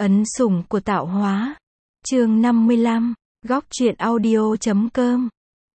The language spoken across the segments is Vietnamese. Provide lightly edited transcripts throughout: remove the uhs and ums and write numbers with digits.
Ấn sủng của tạo hóa. Chương 55, góc truyện audio.com.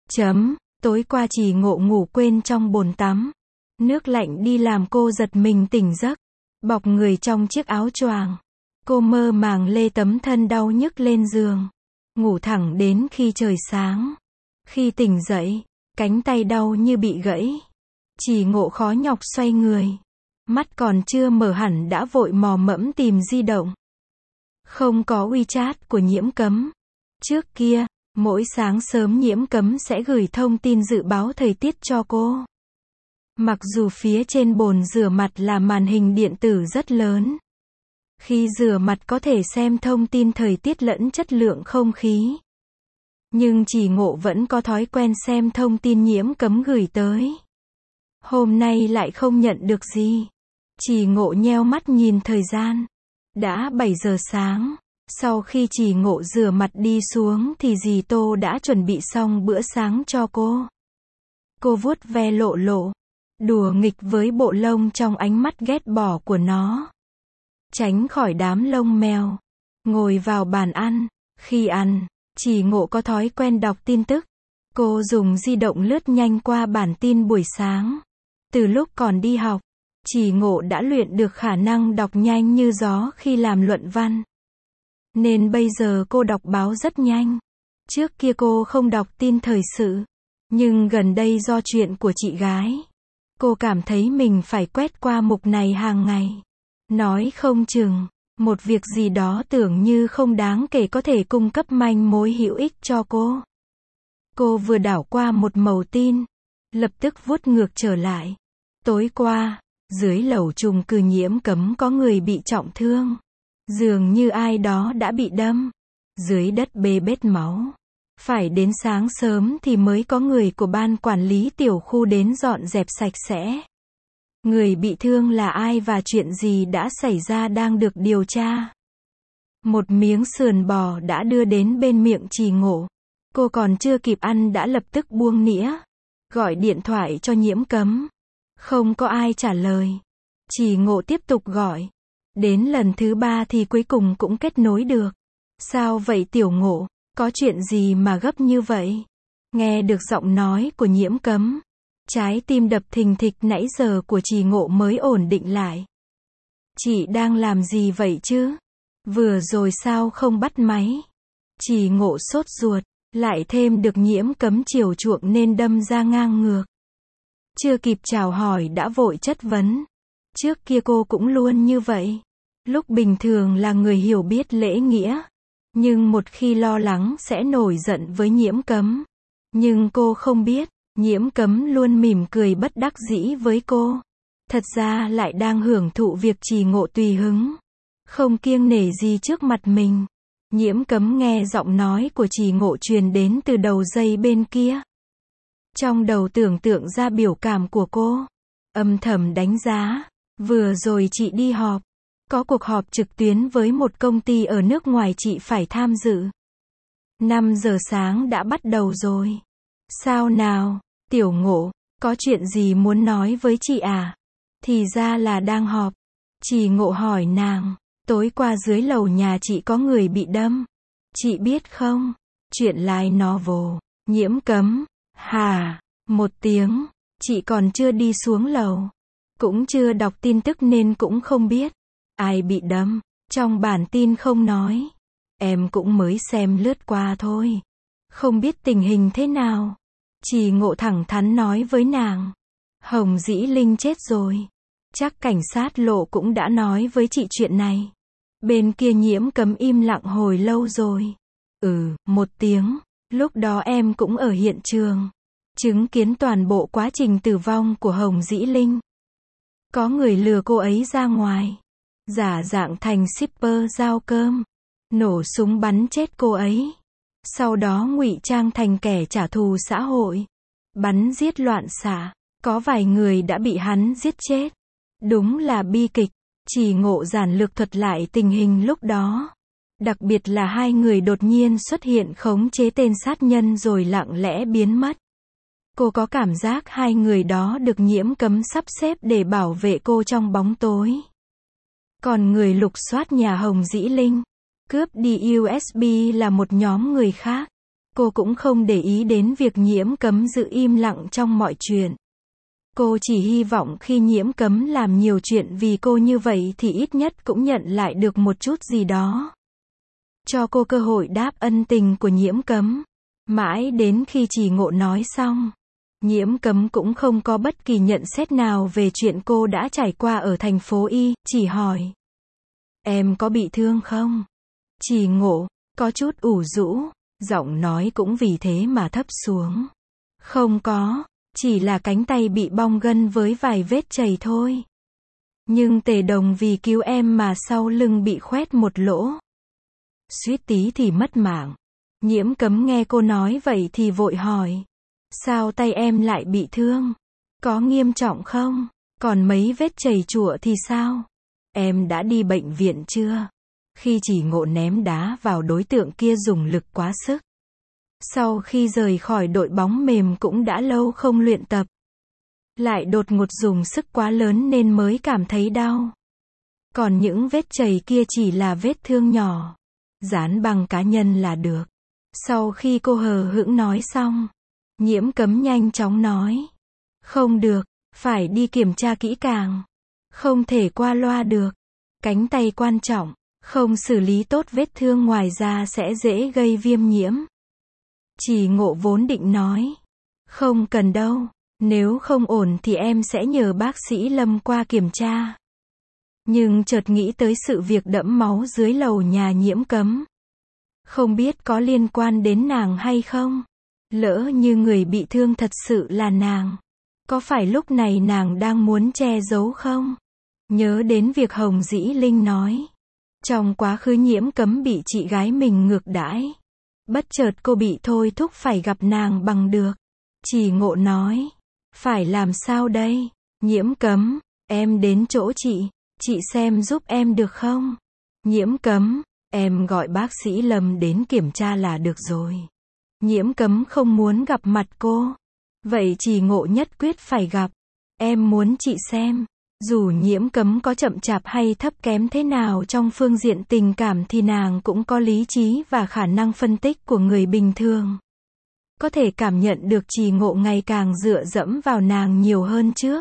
Tối qua Chỉ Ngộ ngủ quên trong bồn tắm. Nước lạnh đi làm cô giật mình tỉnh giấc, bọc người trong chiếc áo choàng. Cô mơ màng lê tấm thân đau nhức lên giường, ngủ thẳng đến khi trời sáng. Khi tỉnh dậy, cánh tay đau như bị gãy. Chỉ Ngộ khó nhọc xoay người, mắt còn chưa mở hẳn đã vội mò mẫm tìm di động. Không có WeChat của Nhiễm Cấm. Trước kia, mỗi sáng sớm Nhiễm Cấm sẽ gửi thông tin dự báo thời tiết cho cô. Mặc dù phía trên bồn rửa mặt là màn hình điện tử rất lớn, khi rửa mặt có thể xem thông tin thời tiết lẫn chất lượng không khí, nhưng Chỉ Ngộ vẫn có thói quen xem thông tin Nhiễm Cấm gửi tới. Hôm nay lại không nhận được gì. Chỉ Ngộ nheo mắt nhìn thời gian. Đã 7 giờ sáng. Sau khi Chỉ Ngộ rửa mặt đi xuống thì dì Tô đã chuẩn bị xong bữa sáng cho cô. Cô vuốt ve Lộ Lộ, đùa nghịch với bộ lông trong ánh mắt ghét bỏ của nó. Tránh khỏi đám lông mèo. Ngồi vào bàn ăn. Khi ăn, Chỉ Ngộ có thói quen đọc tin tức. Cô dùng di động lướt nhanh qua bản tin buổi sáng. Từ lúc còn đi học, Chỉ Ngộ đã luyện được khả năng đọc nhanh như gió khi làm luận văn. Nên bây giờ cô đọc báo rất nhanh. Trước kia cô không đọc tin thời sự. Nhưng gần đây do chuyện của chị gái, cô cảm thấy mình phải quét qua mục này hàng ngày. Nói không chừng, một việc gì đó tưởng như không đáng kể có thể cung cấp manh mối hữu ích cho cô. Cô vừa đảo qua một mẩu tin, lập tức vuốt ngược trở lại. Tối qua, dưới lầu chung cư Nhiễm Cấm có người bị trọng thương. Dường như ai đó đã bị đâm. Dưới đất bê bết máu. Phải đến sáng sớm thì mới có người của ban quản lý tiểu khu đến dọn dẹp sạch sẽ. Người bị thương là ai và chuyện gì đã xảy ra đang được điều tra. Một miếng sườn bò đã đưa đến bên miệng Chỉ Ngộ. Cô còn chưa kịp ăn đã lập tức buông nĩa. Gọi điện thoại cho Nhiễm Cấm. Không có ai trả lời. Chỉ Ngộ tiếp tục gọi. Đến lần thứ 3 thì cuối cùng cũng kết nối được. Sao vậy Tiểu Ngộ, có chuyện gì mà gấp như vậy? Nghe được giọng nói của Nhiễm Cấm, trái tim đập thình thịch nãy giờ của Chỉ Ngộ mới ổn định lại. Chị đang làm gì vậy chứ? Vừa rồi sao không bắt máy? Chỉ Ngộ sốt ruột, lại thêm được Nhiễm Cấm chiều chuộng nên đâm ra ngang ngược. Chưa kịp chào hỏi đã vội chất vấn. Trước kia cô cũng luôn như vậy. Lúc bình thường là người hiểu biết lễ nghĩa. Nhưng một khi lo lắng sẽ nổi giận với Nhiễm Cấm. Nhưng cô không biết, Nhiễm Cấm luôn mỉm cười bất đắc dĩ với cô. Thật ra lại đang hưởng thụ việc Chỉ Ngộ tùy hứng. Không kiêng nể gì trước mặt mình. Nhiễm Cấm nghe giọng nói của Chỉ Ngộ truyền đến từ đầu dây bên kia. Trong đầu tưởng tượng ra biểu cảm của cô. Âm thầm đánh giá. Vừa rồi chị đi họp. Có cuộc họp trực tuyến với một công ty ở nước ngoài chị phải tham dự. 5 giờ sáng đã bắt đầu rồi. Sao nào, Tiểu Ngộ, có chuyện gì muốn nói với chị à? Thì ra là đang họp. Chỉ Ngộ hỏi nàng, tối qua dưới lầu nhà chị có người bị đâm. Chị biết không? Chuyện lai nó vồ. Nhiễm Cấm. Hà, một tiếng, chị còn chưa đi xuống lầu. Cũng chưa đọc tin tức nên cũng không biết. Ai bị đâm, trong bản tin không nói. Em cũng mới xem lướt qua thôi. Không biết tình hình thế nào. Chỉ Ngộ thẳng thắn nói với nàng. Hồng Dĩ Linh chết rồi. Chắc cảnh sát Lộ cũng đã nói với chị chuyện này. Bên kia Nhiễm Cấm im lặng hồi lâu rồi. Một tiếng. Lúc đó em cũng ở hiện trường. Chứng kiến toàn bộ quá trình tử vong của Hồng Dĩ Linh. Có người lừa cô ấy ra ngoài. Giả dạng thành shipper giao cơm. Nổ súng bắn chết cô ấy. Sau đó ngụy trang thành kẻ trả thù xã hội. Bắn giết loạn xạ. Có vài người đã bị hắn giết chết. Đúng là bi kịch. Chỉ Ngộ giản lược thuật lại tình hình lúc đó. Đặc biệt là hai người đột nhiên xuất hiện khống chế tên sát nhân rồi lặng lẽ biến mất. Cô có cảm giác hai người đó được Nhiễm Cấm sắp xếp để bảo vệ cô trong bóng tối. Còn người lục soát nhà Hồng Dĩ Linh, cướp đi USB là một nhóm người khác. Cô cũng không để ý đến việc Nhiễm Cấm giữ im lặng trong mọi chuyện. Cô chỉ hy vọng khi Nhiễm Cấm làm nhiều chuyện vì cô như vậy thì ít nhất cũng nhận lại được một chút gì đó. Cho cô cơ hội đáp ân tình của Nhiễm Cấm. Mãi đến khi Trì Ngộ nói xong, Nhiễm Cấm cũng không có bất kỳ nhận xét nào về chuyện cô đã trải qua ở thành phố Y, chỉ hỏi. Em có bị thương không? Trì Ngộ, có chút ủ rũ, giọng nói cũng vì thế mà thấp xuống. Không có, chỉ là cánh tay bị bong gân với vài vết chảy thôi. Nhưng Tề Đồng vì cứu em mà sau lưng bị khoét một lỗ. Suýt tí thì mất mạng. Nhiễm Cấm nghe cô nói vậy thì vội hỏi. Sao tay em lại bị thương? Có nghiêm trọng không? Còn mấy vết chảy chụa thì sao? Em đã đi bệnh viện chưa? Khi Trì Ngộ ném đá vào đối tượng kia dùng lực quá sức. Sau khi rời khỏi đội bóng mềm cũng đã lâu không luyện tập. Lại đột ngột dùng sức quá lớn nên mới cảm thấy đau. Còn những vết chảy kia chỉ là vết thương nhỏ. Dán băng cá nhân là được. Sau khi cô hờ hững nói xong, Nhiễm Cấm nhanh chóng nói. Không được, phải đi kiểm tra kỹ càng. Không thể qua loa được. Cánh tay quan trọng, không xử lý tốt vết thương ngoài ra sẽ dễ gây viêm nhiễm. Trì Ngộ vốn định nói. Không cần đâu, nếu không ổn thì em sẽ nhờ bác sĩ Lâm qua kiểm tra. Nhưng chợt nghĩ tới sự việc đẫm máu dưới lầu nhà Nhiễm Cấm. Không biết có liên quan đến nàng hay không? Lỡ như người bị thương thật sự là nàng. Có phải lúc này nàng đang muốn che giấu không? Nhớ đến việc Hồng Dĩ Linh nói. Trong quá khứ Nhiễm Cấm bị chị gái mình ngược đãi. Bất chợt cô bị thôi thúc phải gặp nàng bằng được. Trì Ngộ nói. Phải làm sao đây? Nhiễm Cấm, em đến chỗ chị xem giúp em được không? Nhiễm Cấm, em gọi bác sĩ Lâm đến kiểm tra là được rồi. Nhiễm Cấm không muốn gặp mặt cô. Vậy Trì Ngộ nhất quyết phải gặp. Em muốn chị xem. Dù Nhiễm Cấm có chậm chạp hay thấp kém thế nào trong phương diện tình cảm thì nàng cũng có lý trí và khả năng phân tích của người bình thường. Có thể cảm nhận được Trì Ngộ ngày càng dựa dẫm vào nàng nhiều hơn trước.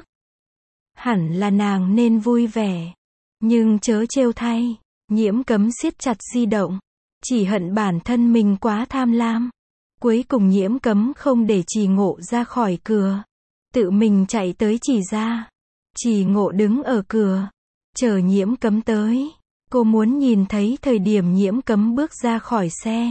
Hẳn là nàng nên vui vẻ. Nhưng chớ trêu thay. Nhiễm Cấm siết chặt di động. Chỉ hận bản thân mình quá tham lam. Cuối cùng Nhiễm Cấm không để Trì Ngộ ra khỏi cửa. Tự mình chạy tới chỉ ra. Trì Ngộ đứng ở cửa. Chờ Nhiễm Cấm tới. Cô muốn nhìn thấy thời điểm Nhiễm Cấm bước ra khỏi xe.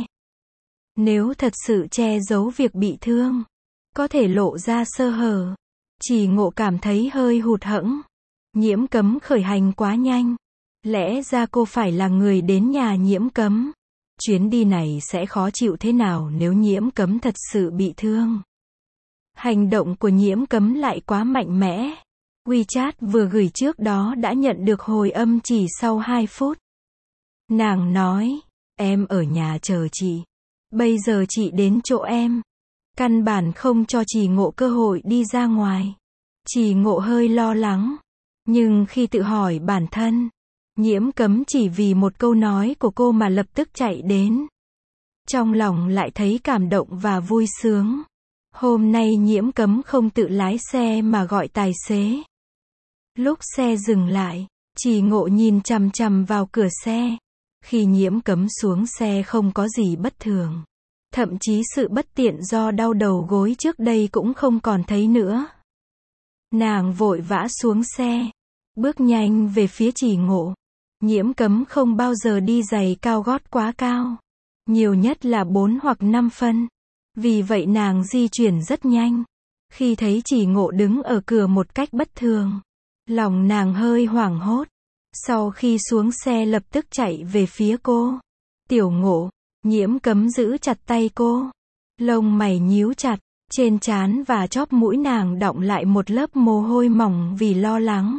Nếu thật sự che giấu việc bị thương, có thể lộ ra sơ hở. Trì Ngộ cảm thấy hơi hụt hẫng. Nhiễm Cấm khởi hành quá nhanh. Lẽ ra cô phải là người đến nhà Nhiễm Cấm. Chuyến đi này sẽ khó chịu thế nào nếu Nhiễm Cấm thật sự bị thương. Hành động của Nhiễm Cấm lại quá mạnh mẽ. WeChat vừa gửi trước đó đã nhận được hồi âm chỉ sau 2 phút. Nàng nói, em ở nhà chờ chị. Bây giờ chị đến chỗ em. Căn bản không cho Trì Ngộ cơ hội đi ra ngoài. Trì Ngộ hơi lo lắng. Nhưng khi tự hỏi bản thân, Nhiễm Cấm chỉ vì một câu nói của cô mà lập tức chạy đến. Trong lòng lại thấy cảm động và vui sướng. Hôm nay Nhiễm Cấm không tự lái xe mà gọi tài xế. Lúc xe dừng lại, Trì Ngộ nhìn chằm chằm vào cửa xe. Khi Nhiễm Cấm xuống xe không có gì bất thường. Thậm chí sự bất tiện do đau đầu gối trước đây cũng không còn thấy nữa. Nàng vội vã xuống xe, bước nhanh về phía Trì Ngộ. Nhiễm Cấm không bao giờ đi giày cao gót quá cao. Nhiều nhất là 4 hoặc 5 phân. Vì vậy nàng di chuyển rất nhanh. Khi thấy Trì Ngộ đứng ở cửa một cách bất thường, lòng nàng hơi hoảng hốt. Sau khi xuống xe lập tức chạy về phía cô. Tiểu Ngộ. Nhiễm Cấm giữ chặt tay cô. Lông mày nhíu chặt. Trên trán và chóp mũi nàng đọng lại một lớp mồ hôi mỏng vì lo lắng.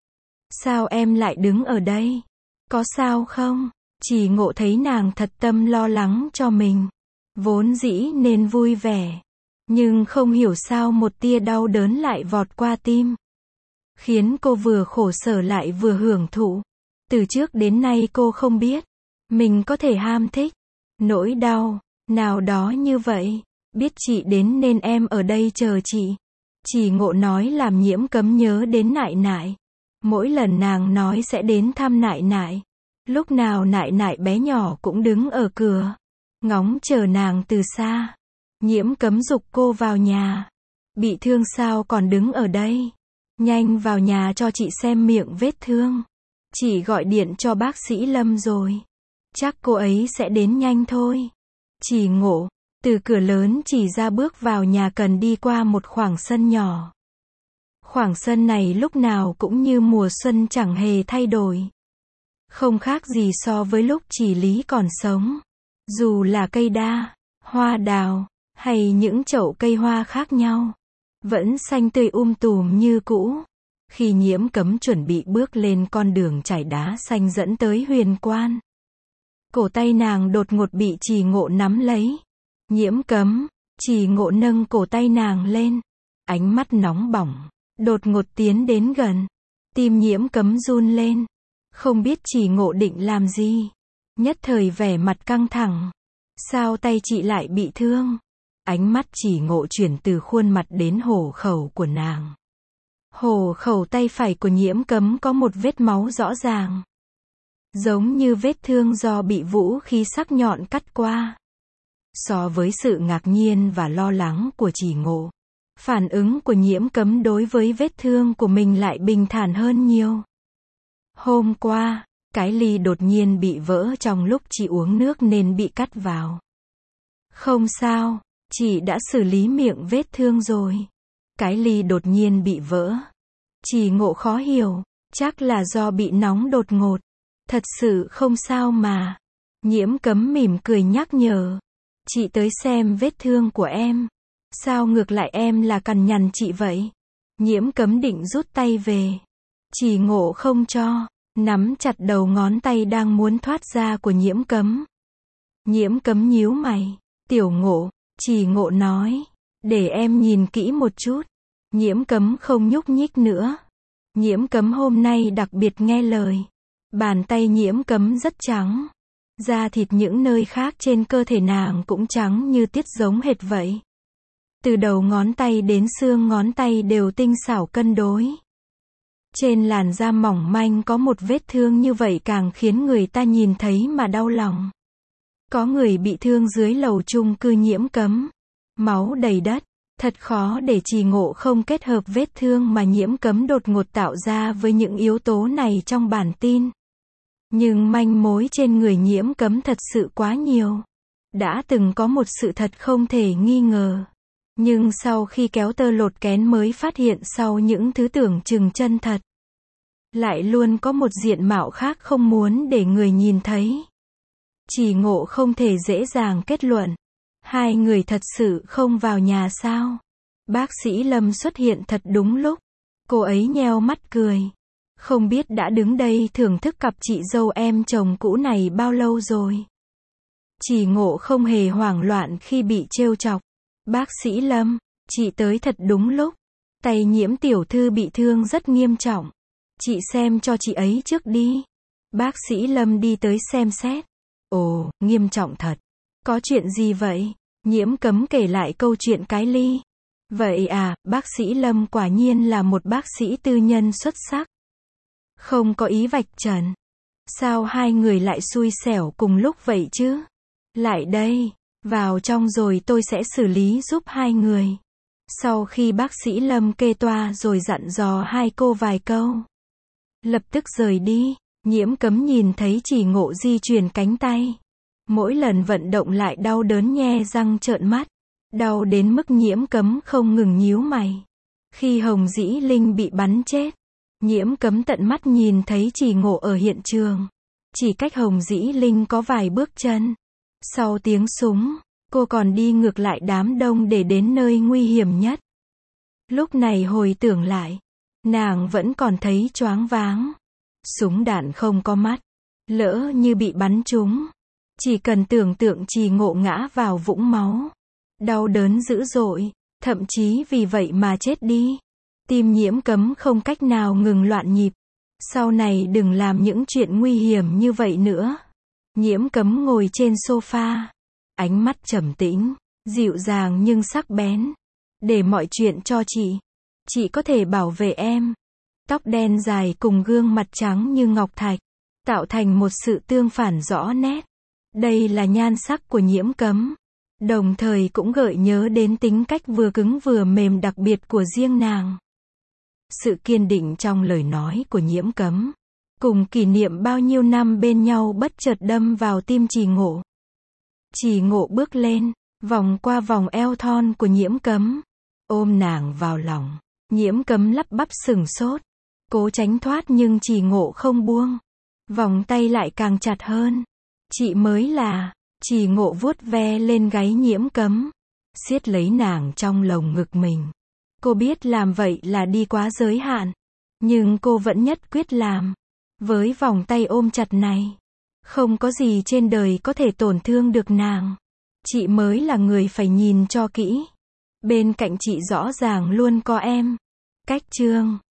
Sao em lại đứng ở đây? Có sao không? Trì Ngộ thấy nàng thật tâm lo lắng cho mình. Vốn dĩ nên vui vẻ. Nhưng không hiểu sao một tia đau đớn lại vọt qua tim. Khiến cô vừa khổ sở lại vừa hưởng thụ. Từ trước đến nay cô không biết, mình có thể ham thích. Nỗi đau, nào đó như vậy. Biết chị đến nên em ở đây chờ chị. Chỉ Ngộ nói làm Nhiễm Cấm nhớ đến Nại Nại. Mỗi lần nàng nói sẽ đến thăm Nại Nại. Lúc nào Nại Nại bé nhỏ cũng đứng ở cửa, ngóng chờ nàng từ xa. Nhiễm Cấm giục cô vào nhà. Bị thương sao còn đứng ở đây? Nhanh vào nhà cho chị xem miệng vết thương. Chị gọi điện cho bác sĩ Lâm rồi. Chắc cô ấy sẽ đến nhanh thôi. Chỉ Ngộ, từ cửa lớn chỉ ra bước vào nhà cần đi qua một khoảng sân nhỏ. Khoảng sân này lúc nào cũng như mùa xuân chẳng hề thay đổi. Không khác gì so với lúc Chỉ Lý còn sống. Dù là cây đa, hoa đào, hay những chậu cây hoa khác nhau, vẫn xanh tươi tùm như cũ. Khi Nhiễm Cấm chuẩn bị bước lên con đường trải đá xanh dẫn tới huyền quan, cổ tay nàng đột ngột bị Chỉ Ngộ nắm lấy. Nhiễm Cấm, Chỉ Ngộ nâng cổ tay nàng lên, ánh mắt nóng bỏng, đột ngột tiến đến gần. Tim Nhiễm Cấm run lên, không biết Chỉ Ngộ định làm gì. Nhất thời vẻ mặt căng thẳng. Sao tay chị lại bị thương? Ánh mắt Chỉ Ngộ chuyển từ khuôn mặt đến hổ khẩu của nàng. Hổ khẩu tay phải của Nhiễm Cấm có một vết máu rõ ràng, giống như vết thương do bị vũ khí sắc nhọn cắt qua. So với sự ngạc nhiên và lo lắng của Chỉ Ngộ, phản ứng của Nhiễm Cấm đối với vết thương của mình lại bình thản hơn nhiều. Hôm qua, cái ly đột nhiên bị vỡ trong lúc chị uống nước nên bị cắt vào. Không sao, chị đã xử lý miệng vết thương rồi. Cái ly đột nhiên bị vỡ. Chỉ Ngộ khó hiểu, chắc là do bị nóng đột ngột. Thật sự không sao mà. Nhiễm Cấm mỉm cười nhắc nhở. Chị tới xem vết thương của em. Sao ngược lại em là cằn nhằn chị vậy? Nhiễm Cấm định rút tay về. Chỉ Ngộ không cho, nắm chặt đầu ngón tay đang muốn thoát ra của Nhiễm Cấm. Nhiễm Cấm nhíu mày. Tiểu Ngộ, Chỉ Ngộ nói, để em nhìn kỹ một chút. Nhiễm Cấm không nhúc nhích nữa. Nhiễm Cấm hôm nay đặc biệt nghe lời. Bàn tay Nhiễm Cấm rất trắng. Da thịt những nơi khác trên cơ thể nàng cũng trắng như tiết giống hệt vậy. Từ đầu ngón tay đến xương ngón tay đều tinh xảo cân đối. Trên làn da mỏng manh có một vết thương như vậy càng khiến người ta nhìn thấy mà đau lòng. Có người bị thương dưới lầu chung cư Nhiễm Cấm. Máu đầy đất. Thật khó để Chỉ Ngộ không kết hợp vết thương mà Nhiễm Cấm đột ngột tạo ra với những yếu tố này trong bản tin. Nhưng manh mối trên người Nhiễm Cấm thật sự quá nhiều. Đã từng có một sự thật không thể nghi ngờ. Nhưng sau khi kéo tơ lột kén mới phát hiện sau những thứ tưởng chừng chân thật, lại luôn có một diện mạo khác không muốn để người nhìn thấy. Chỉ Ngộ không thể dễ dàng kết luận. Hai người thật sự không vào nhà sao? Bác sĩ Lâm xuất hiện thật đúng lúc. Cô ấy nheo mắt cười. Không biết đã đứng đây thưởng thức cặp chị dâu em chồng cũ này bao lâu rồi. Chỉ Ngộ không hề hoảng loạn khi bị trêu chọc. Bác sĩ Lâm, chị tới thật đúng lúc. Tay Nhiễm tiểu thư bị thương rất nghiêm trọng. Chị xem cho chị ấy trước đi. Bác sĩ Lâm đi tới xem xét. Ồ, nghiêm trọng thật. Có chuyện gì vậy? Nhiễm Cấm kể lại câu chuyện cái ly. Vậy à, bác sĩ Lâm quả nhiên là một bác sĩ tư nhân xuất sắc. Không có ý vạch trần. Sao hai người lại xui xẻo cùng lúc vậy chứ? Lại đây, vào trong rồi tôi sẽ xử lý giúp hai người. Sau khi bác sĩ Lâm kê toa rồi dặn dò hai cô vài câu, lập tức rời đi. Nhiễm Cấm nhìn thấy Chỉ Ngộ di chuyển cánh tay. Mỗi lần vận động lại đau đớn nhe răng trợn mắt. Đau đến mức Nhiễm Cấm không ngừng nhíu mày. Khi Hồng Dĩ Linh bị bắn chết, Nhiễm Cấm tận mắt nhìn thấy Chỉ Ngộ ở hiện trường. Chỉ cách Hồng Dĩ Linh có vài bước chân. Sau tiếng súng, cô còn đi ngược lại đám đông để đến nơi nguy hiểm nhất. Lúc này hồi tưởng lại, nàng vẫn còn thấy choáng váng. Súng đạn không có mắt. Lỡ như bị bắn trúng. Chỉ cần tưởng tượng Chỉ Ngộ ngã vào vũng máu. Đau đớn dữ dội, thậm chí vì vậy mà chết đi. Tim Nhiễm Cấm không cách nào ngừng loạn nhịp. Sau này đừng làm những chuyện nguy hiểm như vậy nữa. Nhiễm Cấm ngồi trên sofa, ánh mắt trầm tĩnh, dịu dàng nhưng sắc bén. Để mọi chuyện cho chị có thể bảo vệ em. Tóc đen dài cùng gương mặt trắng như ngọc thạch, tạo thành một sự tương phản rõ nét. Đây là nhan sắc của Nhiễm Cấm, đồng thời cũng gợi nhớ đến tính cách vừa cứng vừa mềm đặc biệt của riêng nàng. Sự kiên định trong lời nói của Nhiễm Cấm, cùng kỷ niệm bao nhiêu năm bên nhau bất chợt đâm vào tim Trì Ngộ. Trì Ngộ bước lên, vòng qua vòng eo thon của Nhiễm Cấm, ôm nàng vào lòng. Nhiễm Cấm lắp bắp sửng sốt, cố tránh thoát nhưng Trì Ngộ không buông. Vòng tay lại càng chặt hơn. Chị mới là, Trì Ngộ vuốt ve lên gáy Nhiễm Cấm, siết lấy nàng trong lồng ngực mình. Cô biết làm vậy là đi quá giới hạn, nhưng cô vẫn nhất quyết làm. Với vòng tay ôm chặt này, không có gì trên đời có thể tổn thương được nàng. Chị mới là người phải nhìn cho kỹ. Bên cạnh chị rõ ràng luôn có em. Cách chương